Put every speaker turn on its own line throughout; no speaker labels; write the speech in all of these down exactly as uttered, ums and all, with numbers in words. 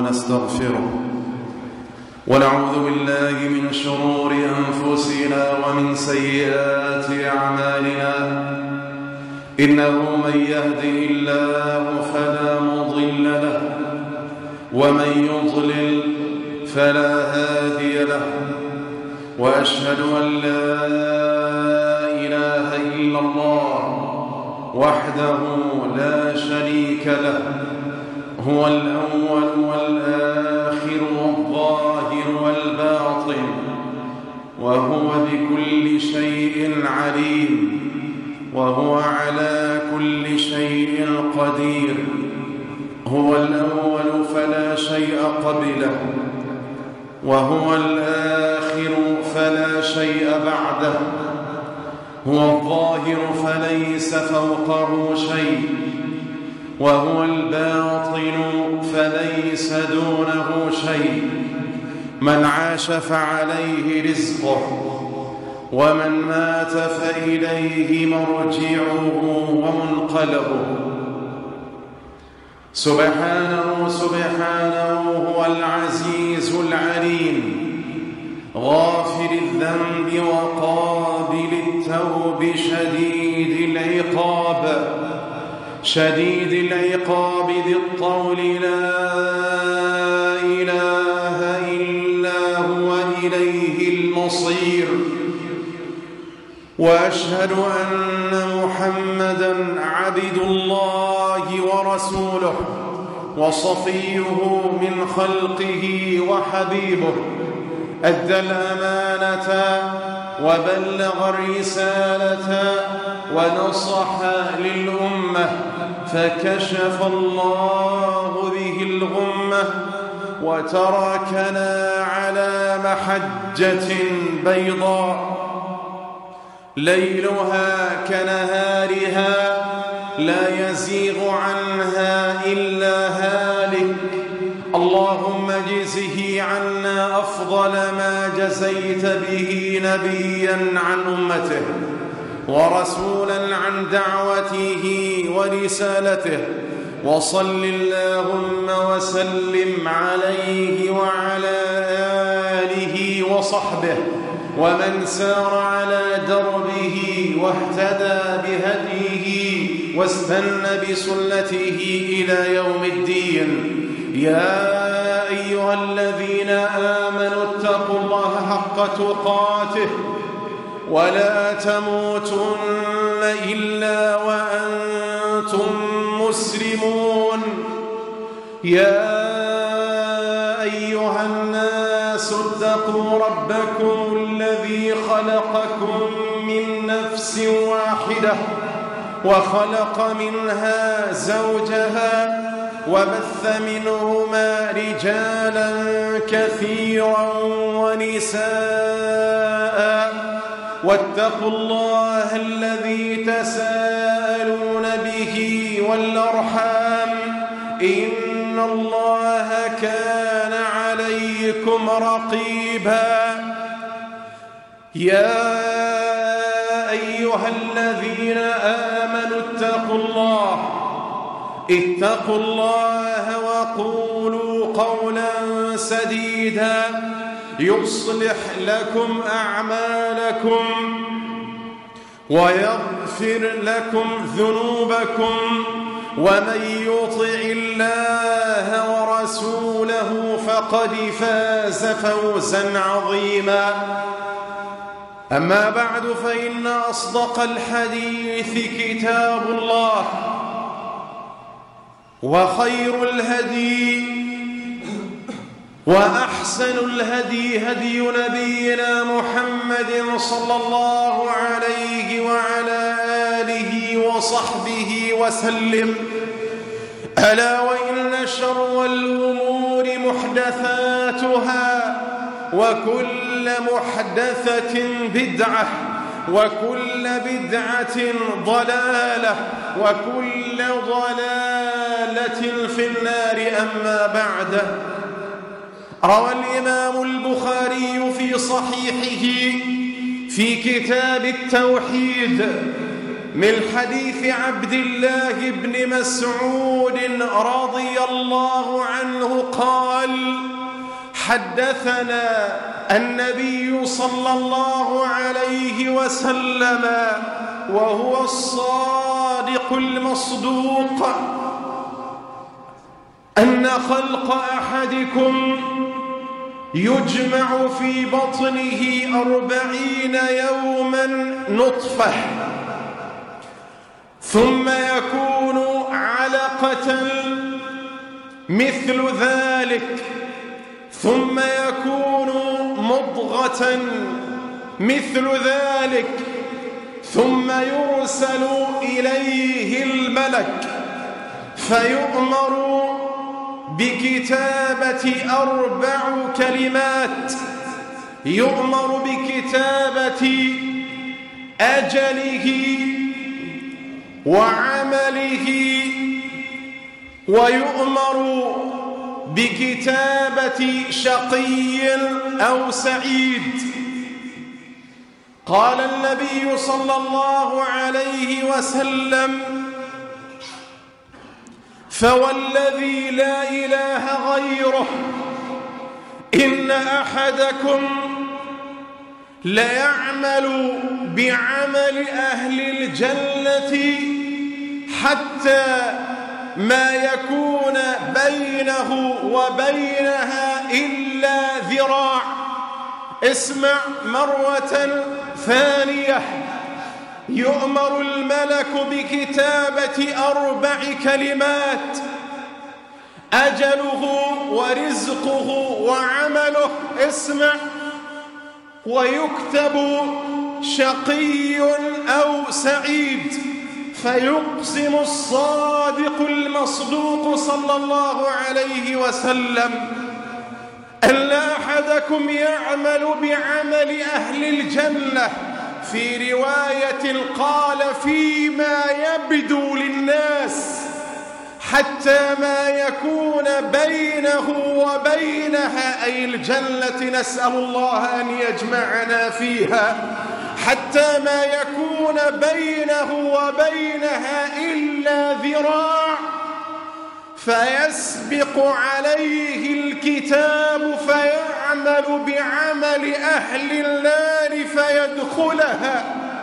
ونستغفره ونعوذ بالله من شرور أنفسنا ومن سيئات أعمالنا إنه من يهده الله فلا مضل له ومن يضلل فلا هادي له وأشهد أن لا إله إلا الله وحده لا شريك له هو الأول والآخر والظاهر والباطن وهو بكل شيء عليم وهو على كل شيء قدير هو الأول فلا شيء قبله وهو الآخر فلا شيء بعده هو الظاهر فليس فوقه شيء وهو الباطن فليس دونه شيء من عاش فعليه رزقه ومن مات فإليه مرجعه ومنقلبه سبحانه سبحانه هو العزيز العليم غافر الذنب وقابل التوب شديد العقاب شديد العقاب ذي الطول لا إله إلا هو إليه المصير وأشهد أن محمدًا عبد الله ورسوله وصفيه من خلقه وحبيبه أدى الأمانة وبلغ الرسالة ونصح للأمة فكشف الله به الغمة وتركنا على محجة بيضاء ليلها كنهارها لا يزيغ عنها إلا هالك اللهم اجزه عنا أفضل ما جزيت به نبيا عن أمته ورسولا عن دعوته ورسالته وصل اللهم وسلم عليه وعلى آله وصحبه ومن سار على دربه واهتدى بهديه واستنى بسنته إلى يوم الدين يا أيها الذين آمنوا اتقوا الله حق تقاته ولا تموتن إلا وأنتم مسلمون يا أيها الناس اتقوا ربكم الذي خلقكم من نفس واحدة وخلق منها زوجها وبث منهما رجالا كثيرا ونساء واتقوا الله الذي تساءلون به والأرحام إن الله كان عليكم رقيبا يا أيها الذين آمنوا اتقوا الله اتقوا الله وقولوا قولا سديدا يصلح لكم أعمالكم ويغفر لكم ذنوبكم ومن يطع الله ورسوله فقد فاز فوزا عظيما أما بعد فإن أصدق الحديث كتاب الله وخير الهدي وأحسن الهدي هدي نبينا محمد صلى الله عليه وعلى آله وصحبه وسلم ألا وإن شر الأمور محدثاتها وكل محدثة بدعة وكل بدعة ضلالة وكل ضلالة في النار أما بعد روى الإمام البخاري في صحيحه في كتاب التوحيد من حديث عبد الله بن مسعود رضي الله عنه قال: حدثنا النبي صلى الله عليه وسلم وهو الصادق المصدوق أن خلق أحدكم يجمع في بطنه أربعين يوما نطفة، ثم يكون علقة مثل ذلك، ثم يكون مضغة مثل ذلك، ثم يرسل إليه الملك فيؤمر بكتابة أربع كلمات، يؤمر بكتابة أجله وعمله، ويؤمر بكتابة شقي أو سعيد. قال النبي صلى الله عليه وسلم: فوالذي لا إله غيره إن أحدكم ليعمل بعمل أهل الجنة حتى ما يكون بينه وبينها إلا ذراع. اسمع مرة ثانية: يؤمر الملك بكتابة أربع كلمات: أجله ورزقه وعمله. اسمع: ويكتب شقي أو سعيد، فيقسم الصادق المصدوق صلى الله عليه وسلم أن أحدكم يعمل بعمل أهل الجنة، في رواية قال: فيما يبدو للناس، حتى ما يكون بينه وبينها، أي الجنة، نسأل الله أن يجمعنا فيها، حتى ما يكون بينه وبينها إلا ذراع، فيسبق عليه الكتاب فيعمل بعمل أهل النار فيدخلها.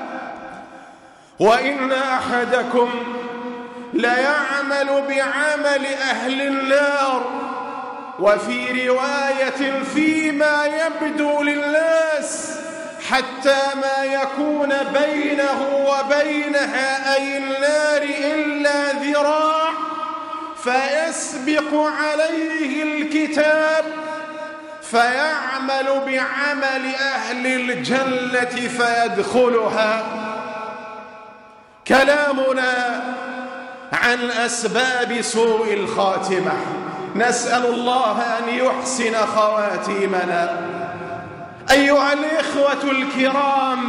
وإن أحدكم ليعمل بعمل أهل النار، وفي رواية فيما يبدو للناس، حتى ما يكون بينه وبينها أي النار إلا ذراع، فيسبق عليه الكتاب فيعمل بعمل أهل الجنة فيدخلها. كلامنا عن أسباب سوء الخاتمة، نسأل الله أن يحسن خواتيمنا. أيها الإخوة الكرام،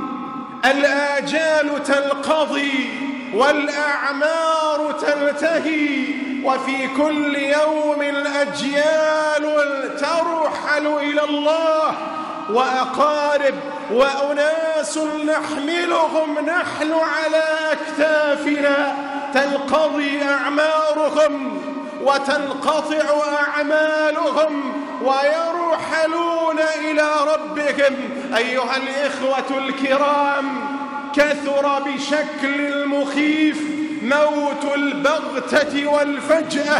الآجال تنقضي والأعمار تنتهي، وفي كل يوم أجيال ترحل إلى الله، وأقارب وأناس نحملهم نحن على أكتافنا تنقضي أعمارهم وتنقطع أعمالهم ويرحلون إلى ربهم. أيها الإخوة الكرام، كثر بشكل مخيف موت البغتة والفجأة،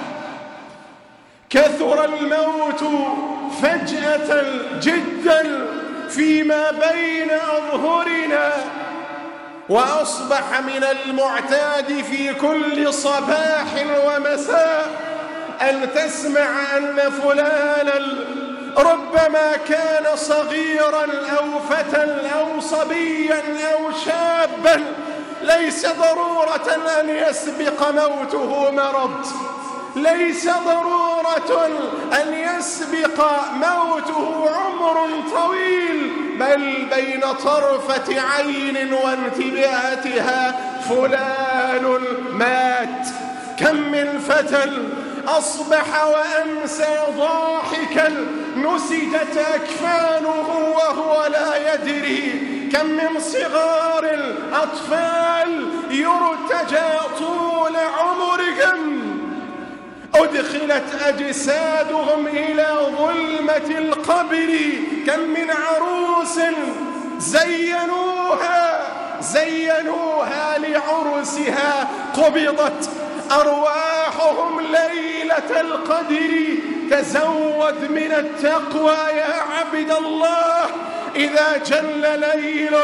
كثر الموت فجأة جدا فيما بين أظهرنا، وأصبح من المعتاد في كل صباح ومساء أن تسمع أن فلانا ربما كان صغيرا أو فتى أو صبيا أو شابا، ليس ضرورة أن يسبق موته مرض، ليس ضرورة أن يسبق موته عمر طويل، بل بين طرفة عين وانتباهتها فلان مات. كم من فتى أصبح وأمسى ضاحكا نسجت أكفانه وهو لا يدري، كم من صغار الأطفال يرتجى طول عمرهم أدخلت أجسادهم إلى ظلمة القبر. كم من عروس زينوها زينوها لعرسها قبضت أرواحهم ليلة القدر. تزود من التقوى يا عبد الله، إذا جل ليل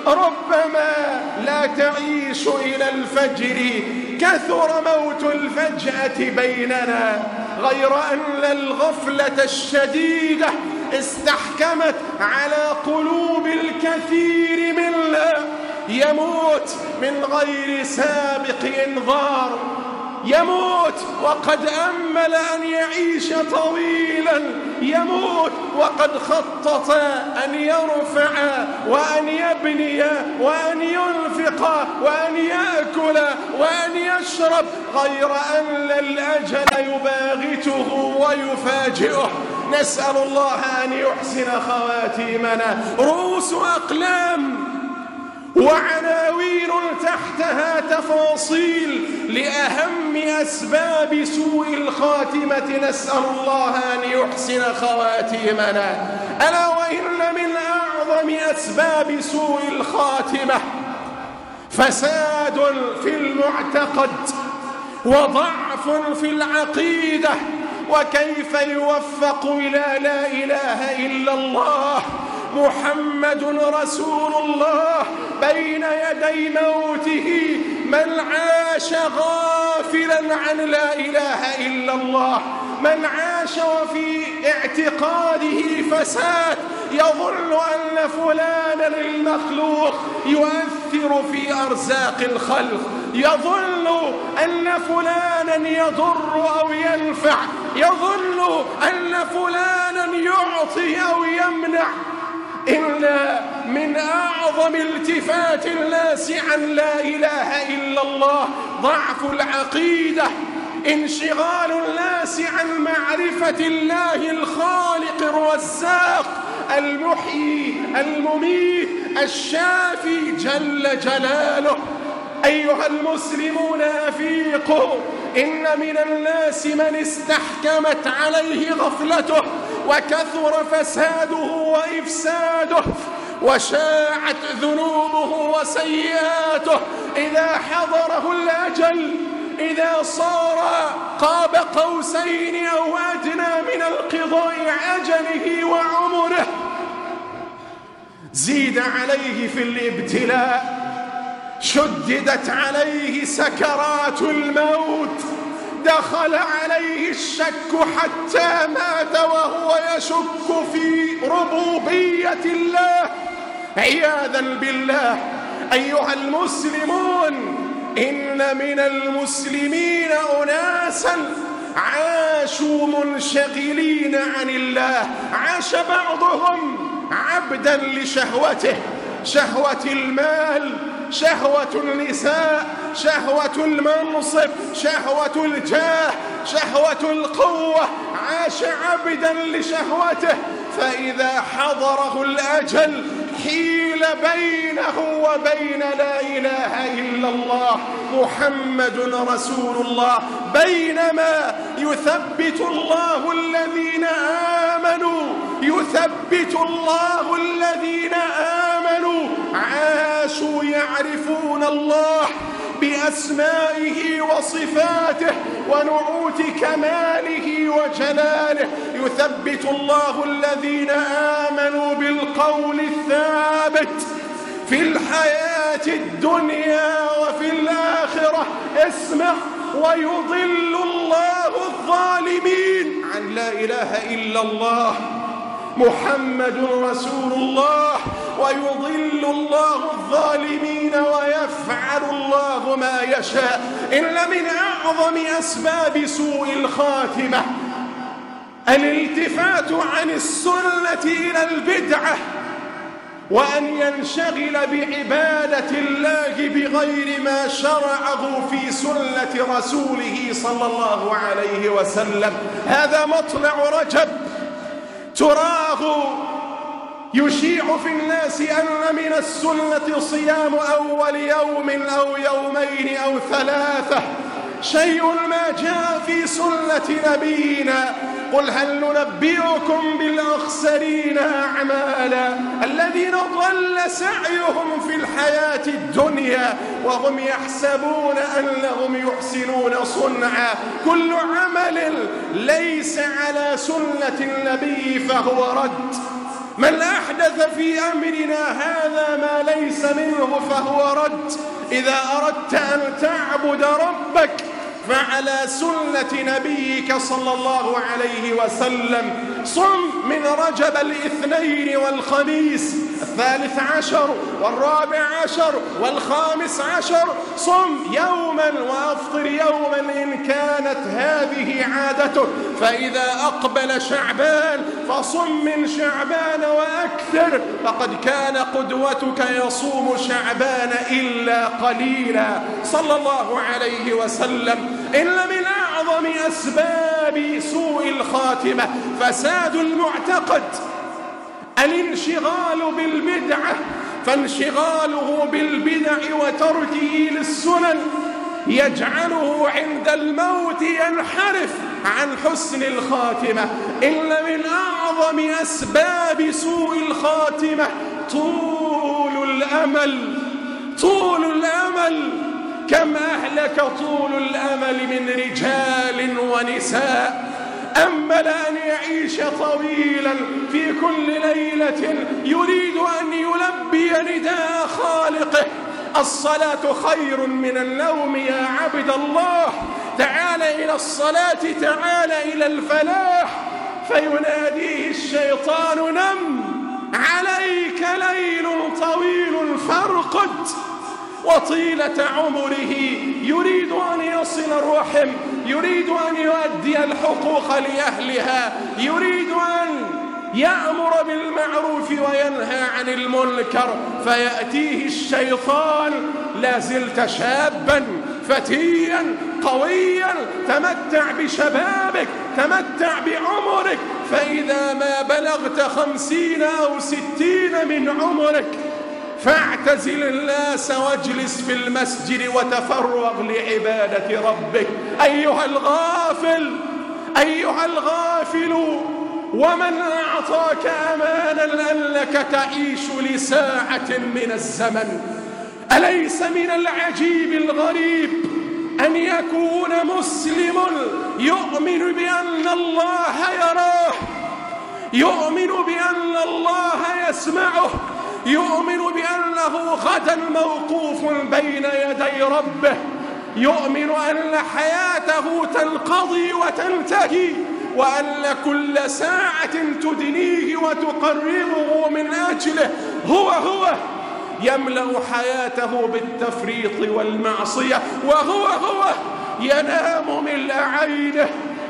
ربما لا تعيش إلى الفجر. كثر موت الفجأة بيننا، غير أن الغفلة الشديدة استحكمت على قلوب الكثير منا. يموت من غير سابق إنذار، يموت وقد أمل أن يعيش طويلا، يموت وقد خطط أن يرفع وأن يبني وأن ينفق وأن يأكل وأن يشرب، غير أن الأجل يباغته ويفاجئه. نسأل الله أن يحسن خواتيمنا. رؤوس أقلام وعناوين تحتها تفاصيل لأهم أسباب سوء الخاتمة. نسأل الله أن يحسن خواتيمنا. ألا وإن من أعظم أسباب سوء الخاتمة فساد في المعتقد وضعف في العقيدة. وكيف يوفق إلى لا إله إلا الله محمد رسول الله بين يدي موته من عاش غافلا عن لا إله إلا الله، من عاش وفي اعتقاده فساد، يظن أن فلانا المخلوق يؤثر في أرزاق الخلق، يظن أن فلانا يضر أو ينفع، يظن أن فلانا يعطي أو يمنع. إن من أعظم التفات الناس عن لا إله إلا الله ضعف العقيدة، انشغال الناس عن معرفة الله الخالق الرزاق المحيي المميت الشافي جل جلاله. أيها المسلمون أفيقوا، إن من الناس من استحكمت عليه غفلته وكثر فساده وإفساده وشاعت ذنوبه وسيئاته. إذا حضره الأجل، إذا صار قاب قوسين أو أدنى من القضاء أجله وعمره، زيد عليه في الابتلاء، شددت عليه سكرات الموت، دخل عليه الشك حتى مات وهو يشك في ربوبية الله عياذا بالله. أيها المسلمون، إن من المسلمين أناسا عاشوا منشغلين عن الله، عاش بعضهم عبدا لشهوته، شهوة المال، شهوة النساء، شهوة المنصب، شهوة الجاه، شهوة القوة، عاش عبدا لشهوته. فإذا حضره الأجل حيل بينه وبين لا إله إلا الله محمد رسول الله. بينما يثبت الله الذين آمنوا، يثبت الله الذين آمنوا عاشوا يعرفون الله بأسمائه وصفاته ونعوت كماله وجلاله. يثبت الله الذين آمنوا بالقول الثابت في الحياة الدنيا وفي الآخرة. اسمع، ويضل الله الظالمين عن لا إله إلا الله محمد رسول الله، ويضل الله الظالمين ويفعل الله ما يشاء. إن من أعظم أسباب سوء الخاتمة الالتفات عن السنة إلى البدعة، وأن ينشغل بعبادة الله بغير ما شرعه في سنة رسوله صلى الله عليه وسلم. هذا مطلع رجب، تراه يشيع في الناس أن من السنة صيام أول يوم أو يومين أو ثلاثة، شيء ما جاء في سنة نبينا. قل هل ننبئكم بالأخسرين أعمالا الذين ضل سعيهم في الحياة الدنيا وهم يحسبون أنهم يحسنون صنعا. كل عمل ليس على سنة النبي فهو رد. من أحدث في أمرنا هذا ما ليس منه فهو رد. إذا أردت أن تعبد ربك فعلى سنة نبيك صلى الله عليه وسلم. صم من رجب الاثنين والخميس، الثالث عشر والرابع عشر والخامس عشر، صم يوما وأفطر يوما إن كانت هذه عادته. فإذا أقبل شعبان فصم من شعبان وأكثر، فقد كان قدوتك يصوم شعبان إلا قليلا صلى الله عليه وسلم. إن من أعظم أسباب سوء الخاتمة فساد المعتقد، الانشغال بالبدعة، فانشغاله بالبدع وتركه للسنن يجعله عند الموت ينحرف عن حسن الخاتمة. إن من أعظم أسباب سوء الخاتمة طول الأمل. طول الأمل، كم أهلك طول الأمل من رجال ونساء أمل أن يعيش طويلا في كل ليلة يريد أن يلبي نداء خالقه. الصلاة خير من النوم يا عبد الله، تعال إلى الصلاة، تعال إلى الفلاح. فيناديه الشيطان نم، عليك ليل طويل فارقد. وطيلة عمره يريد أن يصل الرحم، يريد أن يؤدي الحقوق لأهلها، يريد أن يأمر بالمعروف وينهى عن المنكر، فيأتيه الشيطان لا زلت شابا فتيا قويا، تمتع بشبابك، تمتع بعمرك، فإذا ما بلغت خمسين أو ستين من عمرك فاعتزل الناس واجلس في المسجد وتفرغ لعبادة ربك. أيها الغافل، أيها الغافل، ومن أعطاك أمانا أنك تعيش لساعة من الزمن؟ أليس من العجيب الغريب أن يكون مسلم يؤمن بأن الله يراه، يؤمن بأن الله يسمعه، يؤمن بأنه غدا موقوف بين يدي ربه، يؤمن أن حياته تنقضي وتنتهي، وأن كل ساعة تدنيه وتقربه من أجله هو هو يملأ حياته بالتفريط والمعصية، وهو هو ينام ملء عينه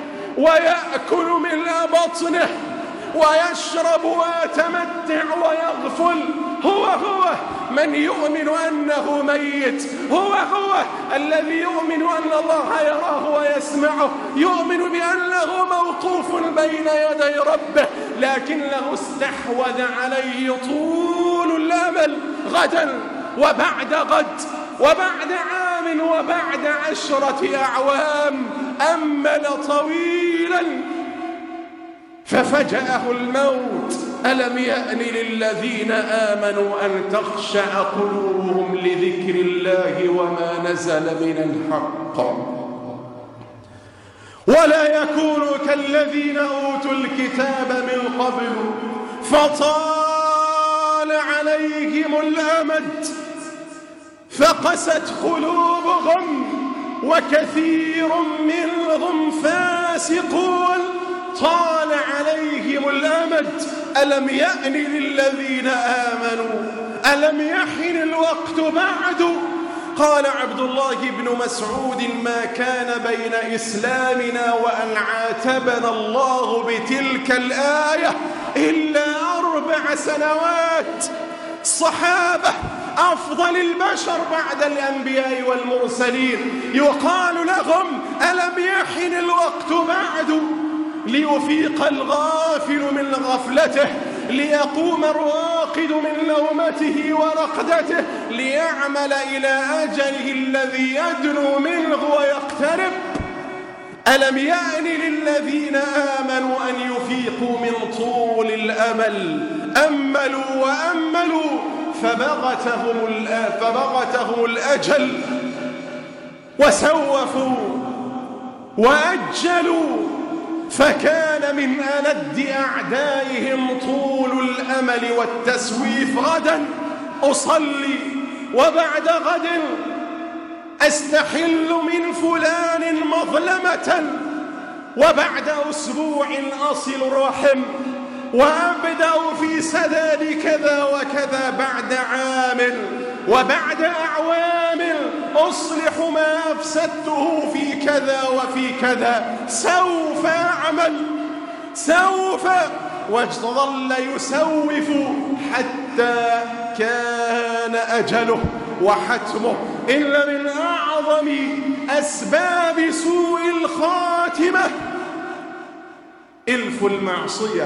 ويأكل ملء بطنه ويشرب ويتمتع ويغفل. هو هو من يؤمن أنه ميت، هو هو الذي يؤمن أن الله يراه ويسمعه، يؤمن بأنه موقوف بين يدي ربه، لكنه استحوذ عليه طول الأمل غدا وبعد غد وبعد عام وبعد عشرة أعوام. أمل طويلا ففجأه الموت. ألم يأن للذين آمنوا أن تخشع قلوبهم لذكر الله وما نزل من الحق ولا يكونوا كالذين أوتوا الكتاب من قبل فطال عليهم الأمد فقست قلوبهم وكثير منهم فاسقون. طال عليهم الأمد. ألم يأن للذين آمنوا، ألم يحن الوقت بعد؟ قال عبد الله بن مسعود: ما كان بين إسلامنا وأن عاتبنا الله بتلك الآية إلا أربع سنوات. الصحابة أفضل البشر بعد الأنبياء والمرسلين يقال لهم: ألم يحن الوقت بعد؟ ليفيق الغافل من غفلته ليقوم الراقد من نومته ورقدته ليعمل إلى أجله الذي يدنو منه ويقترب. ألم يأن للذين آمنوا أن يفيقوا من طول الأمل أملوا وأملوا فبغتهم, فبغتهم الأجل وسوفوا وأجلوا فكان من ألد أعدائهم طول الأمل والتسويف. غدا أصلي وبعد غد أستحل من فلان مظلمة وبعد أسبوع أصل الرحم وأبدأ في سداد كذا وكذا بعد عام وبعد أعوام أصلح ما أفسدته في كذا وفي كذا. سوف أعمل سوف وظل يسوف حتى كان أجله وحتمه. إن من أعظم أسباب سوء الخاتمة إلف المعصية،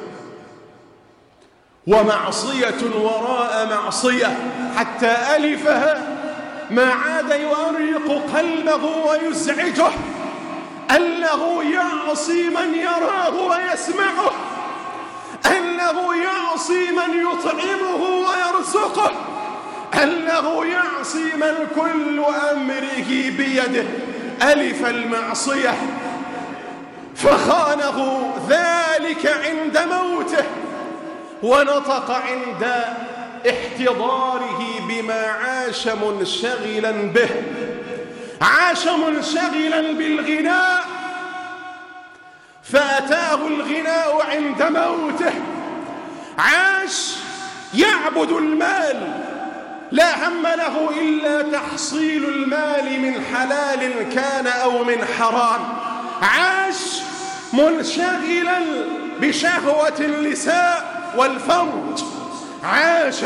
ومعصية وراء معصية حتى ألفها ما عاد يؤرق قلبه ويزعجه أنه يعصي من يراه ويسمعه، أنه يعصي من يطعمه ويرزقه، أنه يعصي من كل أمره بيده. ألف المعصية فخانه ذلك عند موته، ونطق عند احتضاره بما عاش منشغلا به. عاش منشغلا بالغناء فأتاه الغناء عند موته. عاش يعبد المال، لا هم له إلا تحصيل المال من حلال كان أو من حرام. عاش منشغلا بشهوة اللساء والفرج. عاش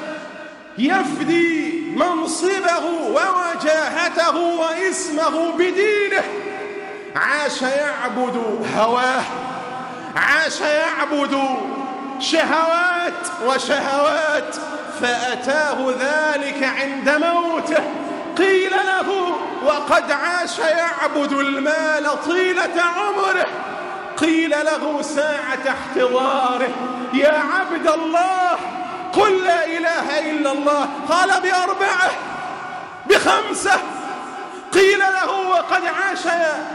يفدي منصبه ووجاهته واسمه بدينه. عاش يعبد هواه، عاش يعبد شهوات وشهوات، فأتاه ذلك عند موته. قيل له وقد عاش يعبد المال طيلة عمره، قيل له ساعة احتضاره يا عبد الله قل لا إله إلا الله، قال بأربعة بخمسة. قيل له وقد عاش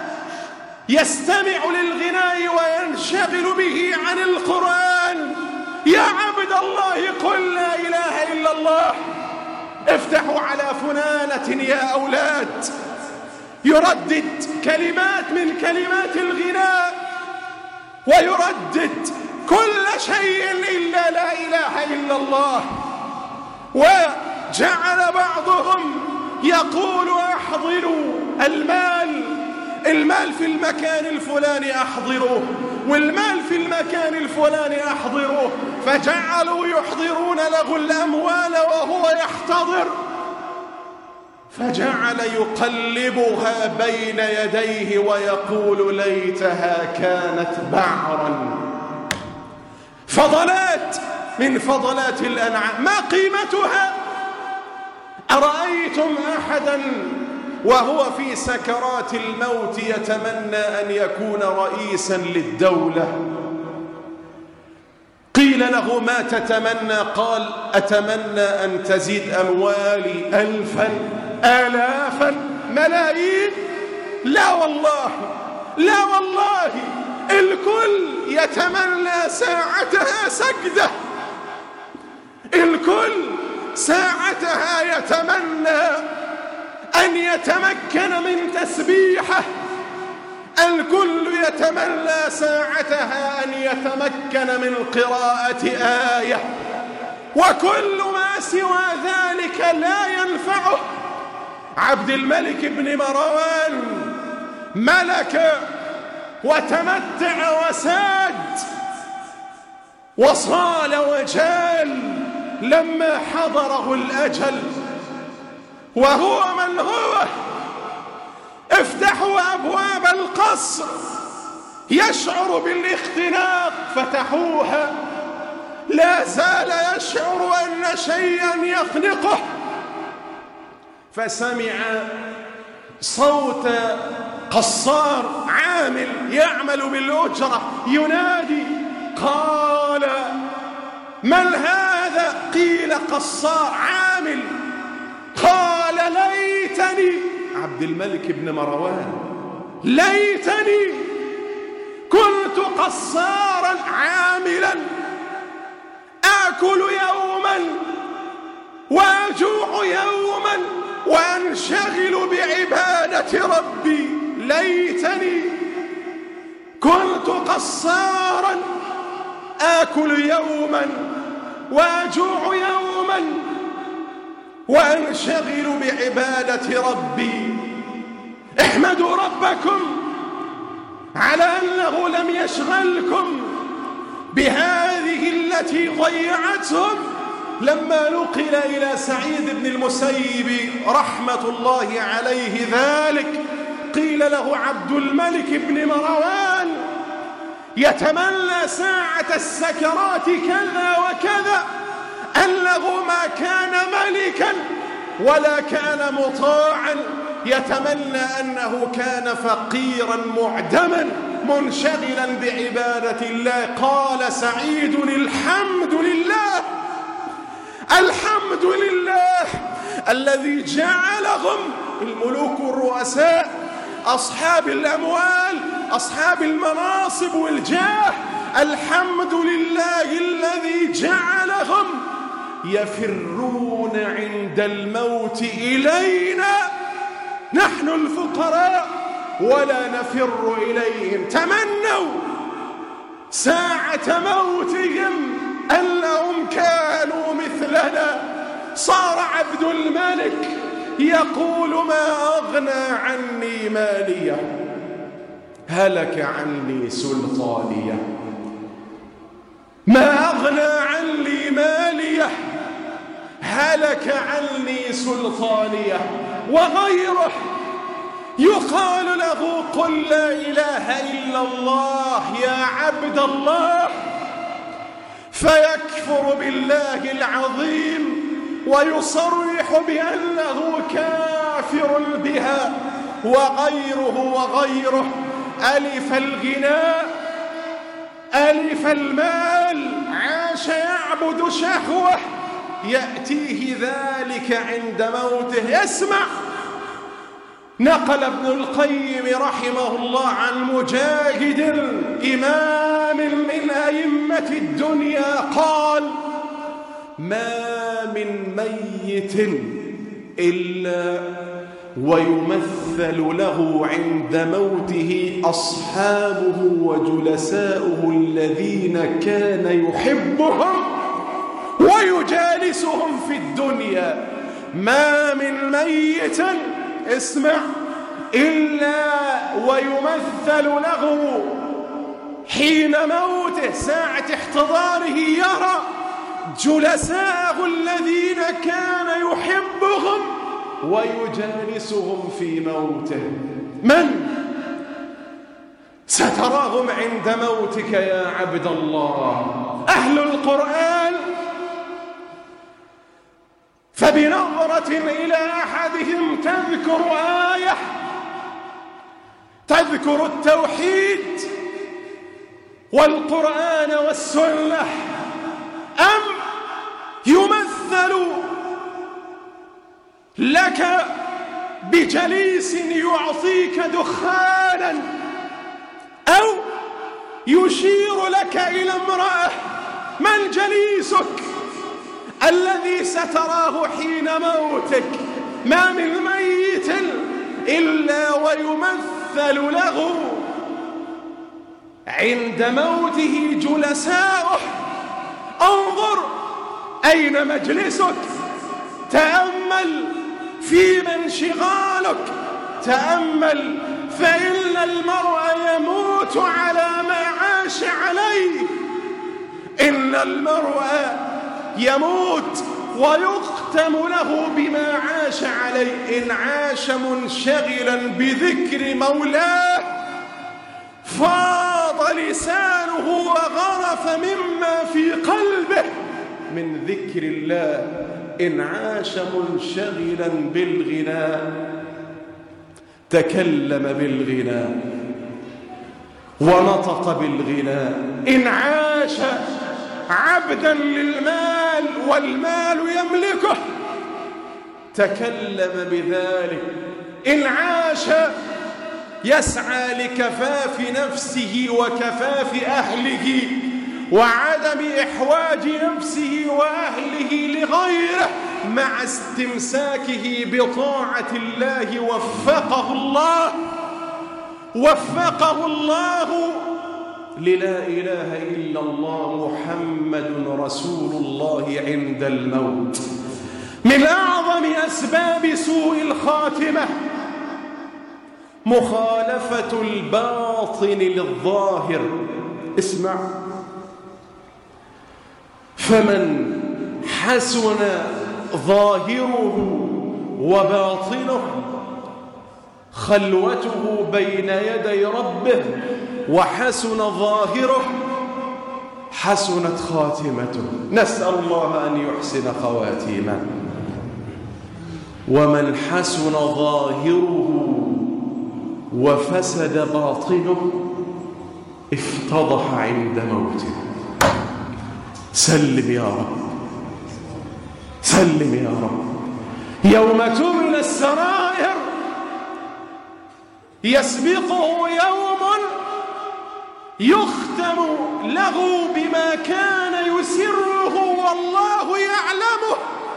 يستمع للغناء وينشغل به عن القرآن، يا عبد الله قل لا إله إلا الله. افتحوا على فنانة يا أولاد يردد كلمات من كلمات الغناء ويردد كل شيء إلا لا إله إلا الله. وجعل بعضهم يقول أحضروا المال، المال في المكان الفلاني أحضروه، والمال في المكان الفلاني أحضروه، فجعلوا يحضرون له الأموال وهو يحتضر، فجعل يقلبها بين يديه ويقول ليتها كانت بعرا. فضلات من فضلات الأنعام. ما قيمتها؟ أرأيتم أحدا وهو في سكرات الموت يتمنى أن يكون رئيسا للدولة؟ قيل له ما تتمنى؟ قال أتمنى أن تزيد أموالي ألفا آلافا ملايين. لا والله، لا والله، الكل يتمنى ساعتها سجدة، الكل ساعتها يتمنى أن يتمكن من تسبيحه، الكل يتمنى ساعتها أن يتمكن من قراءة آية، وكل ما سوى ذلك لا ينفعه. عبد الملك بن مروان ملك وتمتع وساد وصال وجال لما حضره الأجل، وهو من هو. افتحوا أبواب القصر يشعر بالاختناق، فتحوها لا زال يشعر أن شيئا يخنقه، فسمع صوت قصار عامل يعمل بالأجرة ينادي، قال: من هذا؟ قيل: قصار عامل. قال: ليتني، عبد الملك بن مروان، ليتني كنت قصارا عاملا آكل يوما وأجوع يوما وأنشغل بعبادة ربي. ليتني كنت قصارا آكل يوما وأجوع يوما وأنشغل بعبادة ربي. احمدوا ربكم على أنه لم يشغلكم بهذه التي ضيعتهم. لما نقل إلى سعيد بن المسيب رحمة الله عليه ذلك، قيل له: عبد الملك بن مروان يتمنى ساعة السكرات كذا وكذا، أنه ما كان ملكا ولا كان مطاعا، يتمنى أنه كان فقيرا معدما منشغلا بعبادة الله. قال سعيد: الحمد لله، الحمد لله الذي جعلهم الملوك الرؤساء أصحاب الأموال أصحاب المناصب والجاه، الحمد لله الذي جعلهم يفرون عند الموت إلينا نحن الفقراء ولا نفر إليهم. تمنوا ساعة موتهم أنهم كانوا مثلنا. صار عبد الملك يقول: ما أغنى عني مالية، هلك عني سلطانية. ما أغنى عني مالية، هلك عني سلطانية. وغيره يقال له: قل لا إله إلا الله يا عبد الله، فيكفر بالله العظيم ويصرح بأنه كافر بها. وغيره وغيره ألف الغناء، ألف المال، عاش يعبد شهوة، يأتيه ذلك عند موته. يسمع، نقل ابن القيم رحمه الله عن مجاهد إمام من أئمة الدنيا قال: ما من ميت إلا ويمثل له عند موته أصحابه وجلساؤه الذين كان يحبهم ويجالسهم في الدنيا. ما من ميت، اسمع، إلا ويمثل له حين موته ساعة احتضاره يرى جلساءه الذين كان يحبهم ويجالسهم في موته. من ستراهم عند موتك يا عبد الله؟ أهل القرآن، فبنظرة إلى أحدهم تذكر آية تذكر التوحيد والقرآن والسنة، أم يمثل لك بجليس يعطيك دخانا، أو يشير لك إلى امرأة؟ من جليسك الذي ستراه حين موتك؟ ما من ميت إلا ويمثل له عند موته جلساؤه. انظر أين مجلسك، تأمل فيما انشغالك، تأمل، فإن المرء يموت على ما عاش عليه. إن المرء يموت ويختم له بما عاش عليه. إن عاش منشغلا بذكر مولاه فاض لسانه وغرف مما في قلبه، من ذكر الله إن عاش منشغلا بالغناء تكلم بالغناء ونطق بالغناء، إن عاش عبدا للمال والمال يملكه تكلم بذلك، إن عاش يسعى لكفاف نفسه وكفاف أهله وعدم إحواج نفسه وأهله لغيره مع استمساكه بطاعة الله وفقه الله وفقه الله للا إله إلا الله محمد رسول الله عند الموت. من أعظم أسباب سوء الخاتمة مخالفة الباطن للظاهر. اسمع، فمن حسن ظاهره وباطنه خلوته بين يدي ربه وحسن ظاهره حسنت خاتمته. نسأل الله أن يحسن خواتيمنا. ومن حسن ظاهره وفسد باطنه افتضح عند موته. سلم يا رب، سلم يا رب. يوم تبلى السرائر يسبقه يوم يختم له بما كان يسره والله يعلمه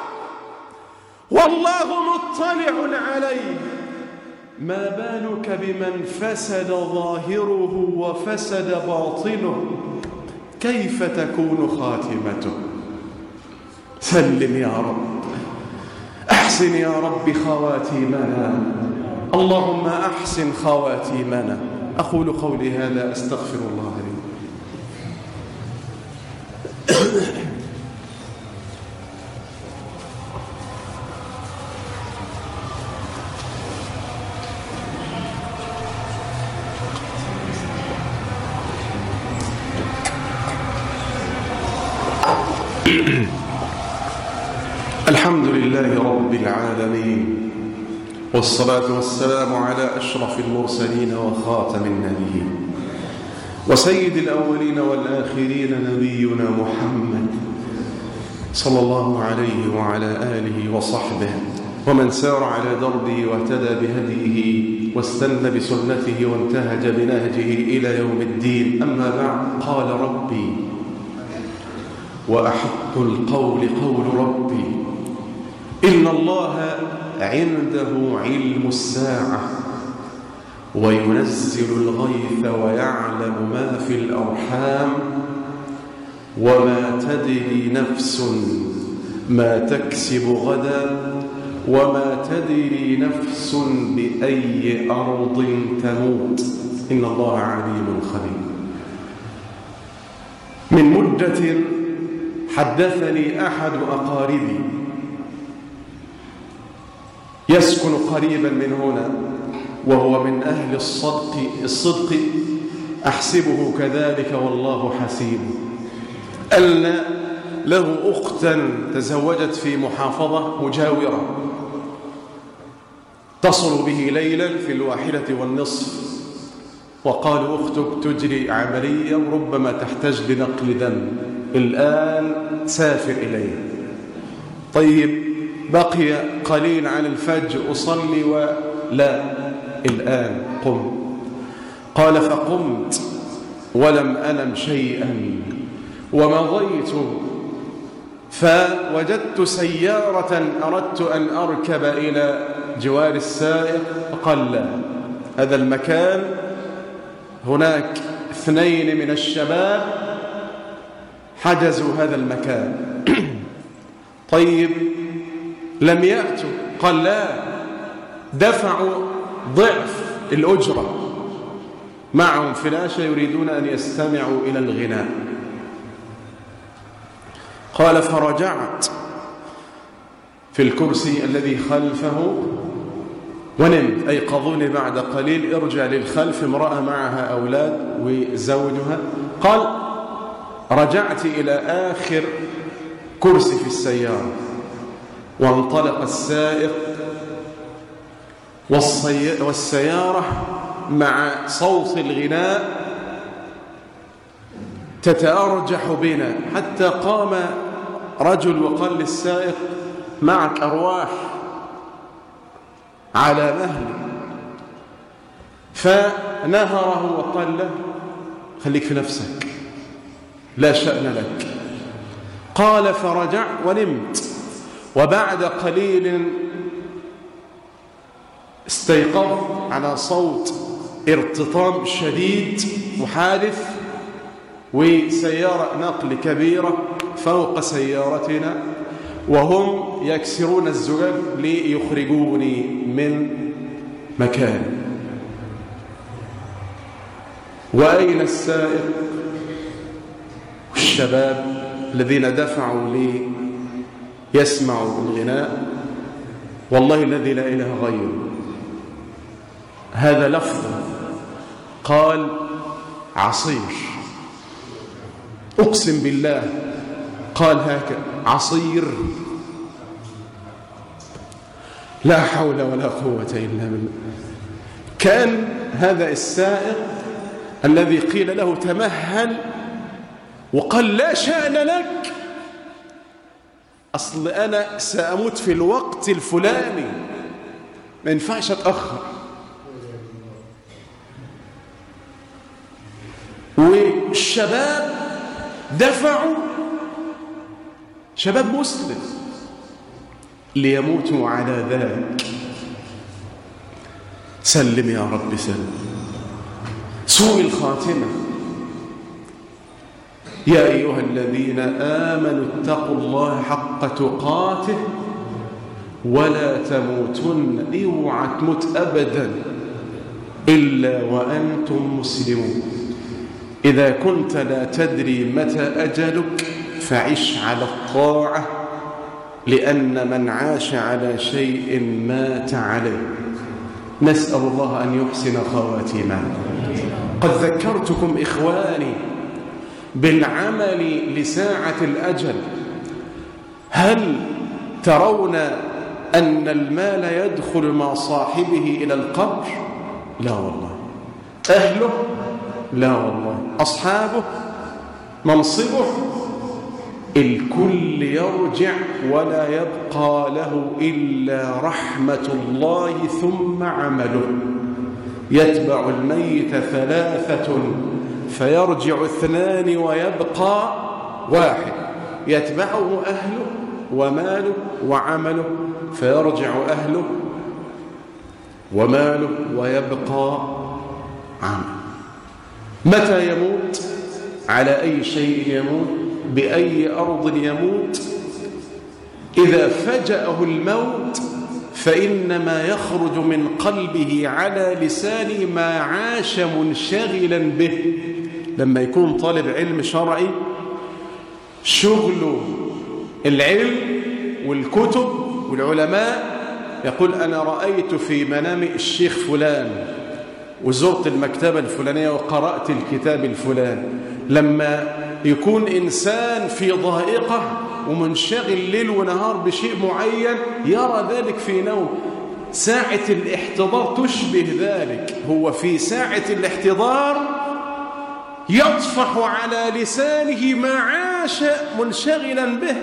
والله مطلع عليه. ما بالك بمن فسد ظاهره وفسد باطنه؟ كيف تكون خاتمته؟ سلم يا رب، أحسن يا رب خواتيمنا، اللهم أحسن خواتيمنا. أقول قولي هذا أستغفر الله لي. الحمد لله رب العالمين، والصلاة والسلام على أشرف المرسلين وخاتم النبيين وسيد الأولين والآخرين نبينا محمد صلى الله عليه وعلى آله وصحبه ومن سار على دربه واهتدى بهديه واستنى بسنته وانتهج بنهجه إلى يوم الدين. أما بعد، قال ربي: وأحق القول قول ربي إن الله عنده علم الساعة وينزل الغيث ويعلم ما في الأرحام وما تدري نفس ما تكسب غدا وما تدري نفس بأي أرض تموت إن الله عليم خبير. من مدة حدثني أحد أقاربي يسكن قريبا من هنا وهو من أهل الصدق الصدق أحسبه كذلك والله حسيبه، أن له أختا تزوجت في محافظة مجاورة تصل به ليلا في الواحدة والنصف، وقالوا أختك تجري عمليا ربما تحتاج لنقل دم، الآن سافر إليه. طيب، بقي قليل عن الفجر أصلي ولا الآن قم. قال: فقمت ولم أنم شيئا ومضيت فوجدت سيارة أردت أن أركب إلى جوار السائق، فقال: لا، هذا المكان هناك اثنين من الشباب حجزوا هذا المكان. طيب، لم يأتوا. قال: لا، دفعوا ضعف الأجرة، معهم فلاشة يريدون أن يستمعوا إلى الغناء. قال: فرجعت في الكرسي الذي خلفه ونمت. أيقظوني بعد قليل: ارجع للخلف، امرأة معها أولاد وزوجها. قال: رجعت إلى آخر كرسي في السيارة، وانطلق السائق والسيارة مع صوت الغناء تتأرجح بنا، حتى قام رجل وقال للسائق: معك أرواح على مهلي، فنهره وقال له: خليك في نفسك، لا شأن لك. قال: فرجع ونمت، وبعد قليل استيقظ على صوت ارتطام شديد محادث، وسيارة نقل كبيرة فوق سيارتنا، وهم يكسرون الزجاج ليخرجوني من مكاني. وأين السائق والشباب الذين دفعوا لي يسمعوا الغناء؟ والله الذي لا إله غيره، هذا لفظ قال: عصير. أقسم بالله قال هكذا: عصير. لا حول ولا قوة إلا بالله. كان هذا السائق الذي قيل له تمهل وقال: لا شأن لك، أصل أنا سأموت في الوقت الفلاني، ما ينفعش أتأخر. والشباب دفعوا، شباب مسلم، ليموتوا على ذلك. سلم يا رب سلم. سوء الخاتمة. يا أيها الذين آمنوا اتقوا الله حق تقاته ولا تموتن، اوعى تموت أبدا إلا وأنتم مسلمون. إذا كنت لا تدري متى أجلك فعش على الطاعة، لأن من عاش على شيء مات عليه. نسأل الله أن يحسن خواتيمنا. قد ذكرتكم إخواني بالعمل لساعة الأجل. هل ترون أن المال يدخل مع صاحبه إلى القبر؟ لا والله. أهله؟ لا والله. أصحابه؟ منصبه؟ الكل يرجع ولا يبقى له إلا رحمة الله ثم عمله. يتبع الميت ثلاثة فيرجع اثنان ويبقى واحد، يتبعه أهله وماله وعمله، فيرجع أهله وماله ويبقى عمله. متى يموت؟ على أي شيء يموت؟ بأي أرض يموت؟ إذا فجأه الموت فإنما يخرج من قلبه على لسانه ما عاش منشغلا به. لما يكون طالب علم شرعي شغله العلم والكتب والعلماء، يقول: أنا رأيت في منام الشيخ فلان وزرت المكتبة الفلانية وقرأت الكتاب الفلاني. لما يكون إنسان في ضائقة ومنشغل ليل ونهار بشيء معين يرى ذلك في نوم. ساعة الاحتضار تشبه ذلك. هو في ساعة الاحتضار يطفح على لسانه ما عاش منشغلا به.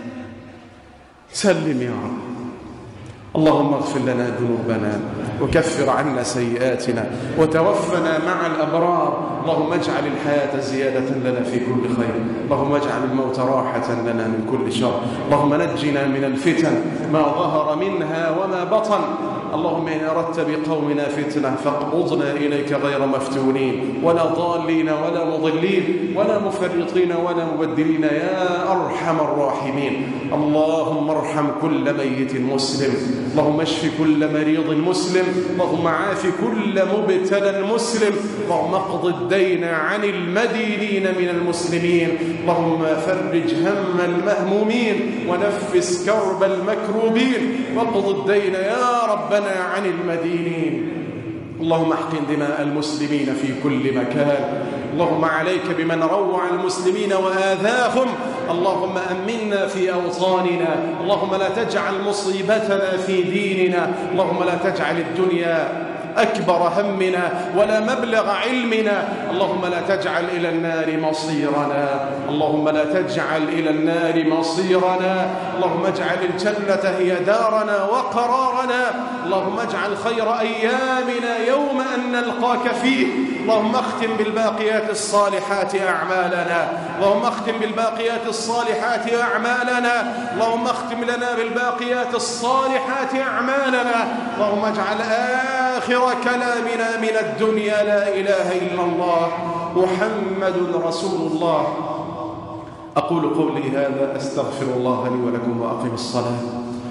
سلم يا رب. اللهم اغفر لنا ذنوبنا وكفر عنا سيئاتنا وتوفنا مع الأبرار. اللهم اجعل الحياة زيادة لنا في كل خير. اللهم اجعل الموت راحة لنا من كل شر. اللهم نجنا من الفتن ما ظهر منها وما بطن. اللهم إن أردت بقومنا فتنة فاقبضنا إليك غير مفتونين ولا ضالين ولا مضلين ولا مفرطين ولا مبدلين يا أرحم الراحمين. اللهم ارحم كل ميت مسلم. اللهم اشف كل مريض مسلم. اللهم عاف كل مبتلى مسلم. اللهم اقض الدين عن المدينين من المسلمين. اللهم فرج هم المهمومين ونفس كرب المكروبين واقض الدين يا ربنا عن المدينين. اللهم احقن دماء المسلمين في كل مكان. اللهم عليك بمن روع المسلمين وآذاهم اللهم أمنا في أوطاننا، اللهم لا تجعل مصيبتنا في ديننا، اللهم لا تجعل الدنيا أكبر همنا ولا مبلغ علمنا، اللهم لا تجعل إلى النار مصيرنا، اللهم لا تجعل إلى النار مصيرنا، اللهم اجعل الجنة هي دارنا وقرارنا، اللهم اجعل خير أيامنا يوم أن نلقاك فيه، اللهم اختم بالباقيات الصالحات أعمالنا، اللهم اختم بالباقيات الصالحات أعمالنا، اللهم اختم لنا بالباقيات الصالحات أعمالنا، اللهم اجعل آخر كلامنا من الدنيا لا إله إلا الله محمد رسول الله. أقول قولي هذا، أستغفر الله لي ولكم وأقم الصلاة.